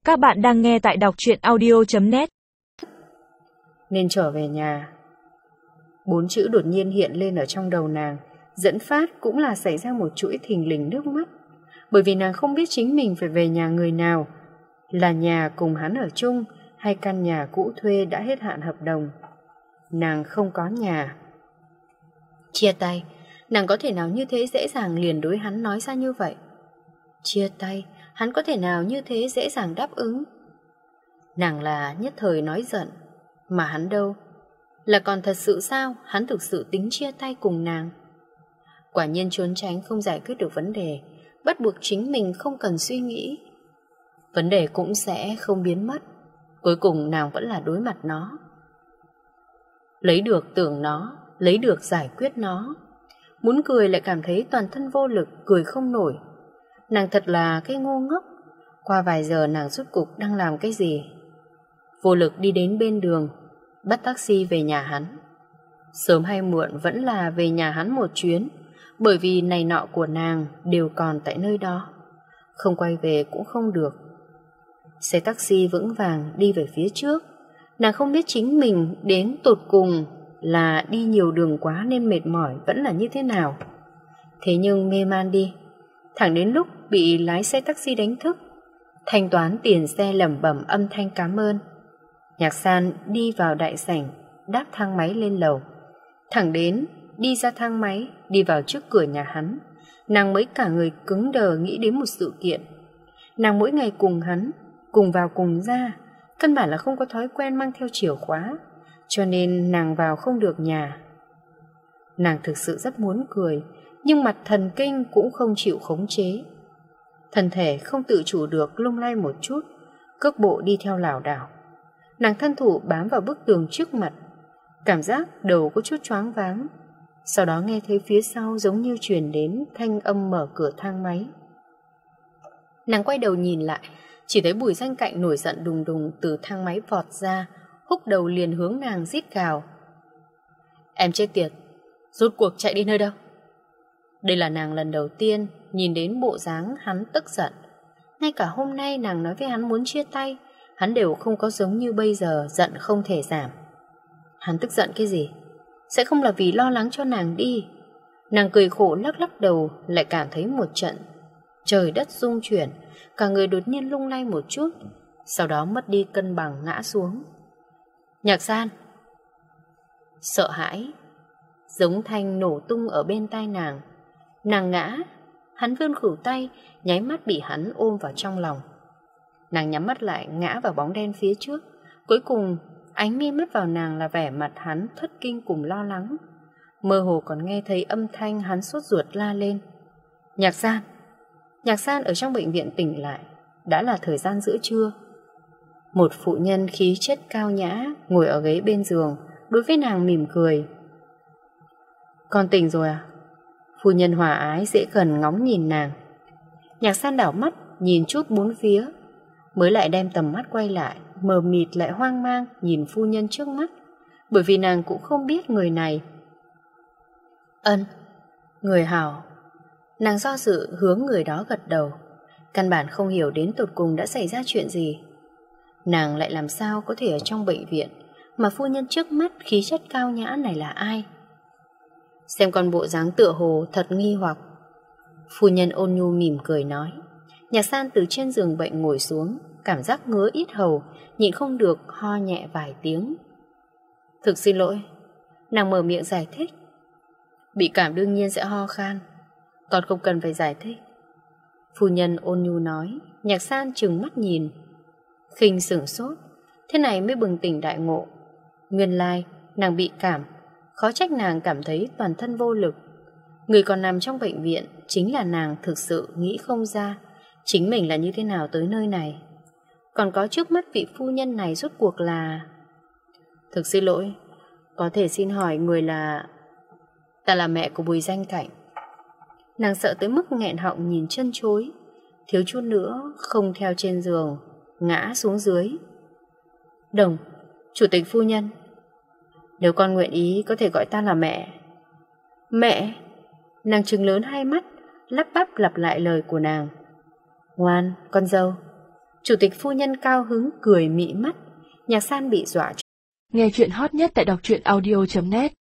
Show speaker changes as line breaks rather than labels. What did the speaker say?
Các bạn đang nghe tại đọc truyện audio.net.
Nên trở về nhà. 4 chữ đột nhiên hiện lên ở trong đầu nàng, dẫn phát cũng là xảy ra một chuỗi thình lình nước mắt. Bởi vì nàng không biết chính mình phải về nhà người nào, là nhà cùng hắn ở chung hay căn nhà cũ thuê đã hết hạn hợp đồng. Nàng không có nhà. Chia tay, nàng có thể nào như thế dễ dàng liền đối hắn nói ra như vậy? Chia tay, hắn có thể nào như thế dễ dàng đáp ứng? Nàng là nhất thời nói giận, mà hắn đâu? Là còn thật sự sao? Hắn thực sự tính chia tay cùng nàng. Quả nhiên trốn tránh không giải quyết được vấn đề, bắt buộc chính mình không cần suy nghĩ. Vấn đề cũng sẽ không biến mất. Cuối cùng nàng vẫn là đối mặt nó. Lấy được tưởng nó, lấy được giải quyết nó. Muốn cười lại cảm thấy toàn thân vô lực, cười không nổi. Nàng thật là cái ngu ngốc. Qua vài giờ nàng rốt cục đang làm cái gì? Vô lực đi đến bên đường, bắt taxi về nhà hắn. Sớm hay muộn vẫn là về nhà hắn một chuyến, bởi vì này nọ của nàng đều còn tại nơi đó. Không quay về cũng không được. Xe taxi vững vàng đi về phía trước. Nàng không biết chính mình đến tột cùng là đi nhiều đường quá nên mệt mỏi vẫn là như thế nào. Thế nhưng mê man đi, thẳng đến lúc bị lái xe taxi đánh thức. Thanh toán tiền xe lẩm bẩm âm thanh cảm ơn. Nhạc San đi vào đại sảnh, đáp thang máy lên lầu. Thẳng đến đi ra thang máy, đi vào trước cửa nhà hắn, nàng mới cả người cứng đờ nghĩ đến một sự kiện. Nàng mỗi ngày cùng hắn, cùng vào cùng ra, căn bản là không có thói quen mang theo chìa khóa, cho nên nàng vào không được nhà. Nàng thực sự rất muốn cười, nhưng mặt thần kinh cũng không chịu khống chế. Thân thể không tự chủ được lung lay một chút, cước bộ đi theo lảo đảo. Nàng thân thủ bám vào bức tường trước mặt, cảm giác đầu có chút choáng váng. Sau đó nghe thấy phía sau giống như truyền đến thanh âm mở cửa thang máy. Nàng quay đầu nhìn lại, chỉ thấy Bùi Danh Cạnh nổi giận đùng đùng từ thang máy vọt ra, húc đầu liền hướng nàng rít gào. Em chết tiệt, rốt cuộc chạy đi nơi đâu? Đây là nàng lần đầu tiên nhìn đến bộ dáng hắn tức giận. Ngay cả hôm nay nàng nói với hắn muốn chia tay, hắn đều không có giống như bây giờ giận không thể giảm. Hắn tức giận cái gì? Sẽ không là vì lo lắng cho nàng đi. Nàng cười khổ lắc lắc đầu, lại cảm thấy một trận trời đất rung chuyển, cả người đột nhiên lung lay một chút, sau đó mất đi cân bằng ngã xuống. Nhạc San! Sợ hãi giống thanh nổ tung ở bên tai nàng. Nàng ngã, hắn vươn khuỷu tay, nháy mắt bị hắn ôm vào trong lòng. Nàng nhắm mắt lại ngã vào bóng đen phía trước. Cuối cùng ánh mi mất vào nàng là vẻ mặt hắn thất kinh cùng lo lắng. Mơ hồ còn nghe thấy âm thanh hắn sốt ruột la lên. Nhạc San! Nhạc San ở trong bệnh viện tỉnh lại. Đã là thời gian giữa trưa. Một phụ nhân khí chất cao nhã ngồi ở ghế bên giường, đối với nàng mỉm cười. Con tỉnh rồi à? Phu nhân hòa ái dễ gần ngóng nhìn nàng. Nhạc San đảo mắt nhìn chút bốn phía, mới lại đem tầm mắt quay lại, mờ mịt lại hoang mang nhìn phu nhân trước mắt, bởi vì nàng cũng không biết người này. Ân, người hảo. Nàng do dự hướng người đó gật đầu, căn bản không hiểu đến tột cùng đã xảy ra chuyện gì. Nàng lại làm sao có thể ở trong bệnh viện mà phu nhân trước mắt khí chất cao nhã này là ai? Xem con bộ dáng tựa hồ thật nghi hoặc. Phu nhân ôn nhu mỉm cười nói. Nhạc San từ trên giường bệnh ngồi xuống, cảm giác ngứa yết hầu, nhịn không được ho nhẹ vài tiếng. Thực xin lỗi. Nàng mở miệng giải thích. Bị cảm đương nhiên sẽ ho khan, còn không cần phải giải thích. Phu nhân ôn nhu nói. Nhạc San trừng mắt nhìn, khinh sửng sốt. Thế này mới bừng tỉnh đại ngộ. Nguyên lai nàng bị cảm, khó trách nàng cảm thấy toàn thân vô lực. Người còn nằm trong bệnh viện chính là nàng thực sự nghĩ không ra chính mình là như thế nào tới nơi này. Còn có trước mắt vị phu nhân này rốt cuộc là... Thực xin lỗi, có thể xin hỏi người là... Ta là mẹ của Bùi Danh Cạnh. Nàng sợ tới mức nghẹn họng nhìn chân chối, thiếu chút nữa không theo trên giường, ngã xuống dưới. Đồng, chủ tịch phu nhân, nếu con nguyện ý có thể gọi ta là mẹ. Mẹ! Nàng trừng lớn hai mắt, lắp bắp lặp lại lời của nàng. Ngoan, con dâu. Chủ tịch phu nhân cao hứng cười mị mắt. Nhạc San bị dọa.
Nghe chuyện hot nhất tại đọc truyện audio.net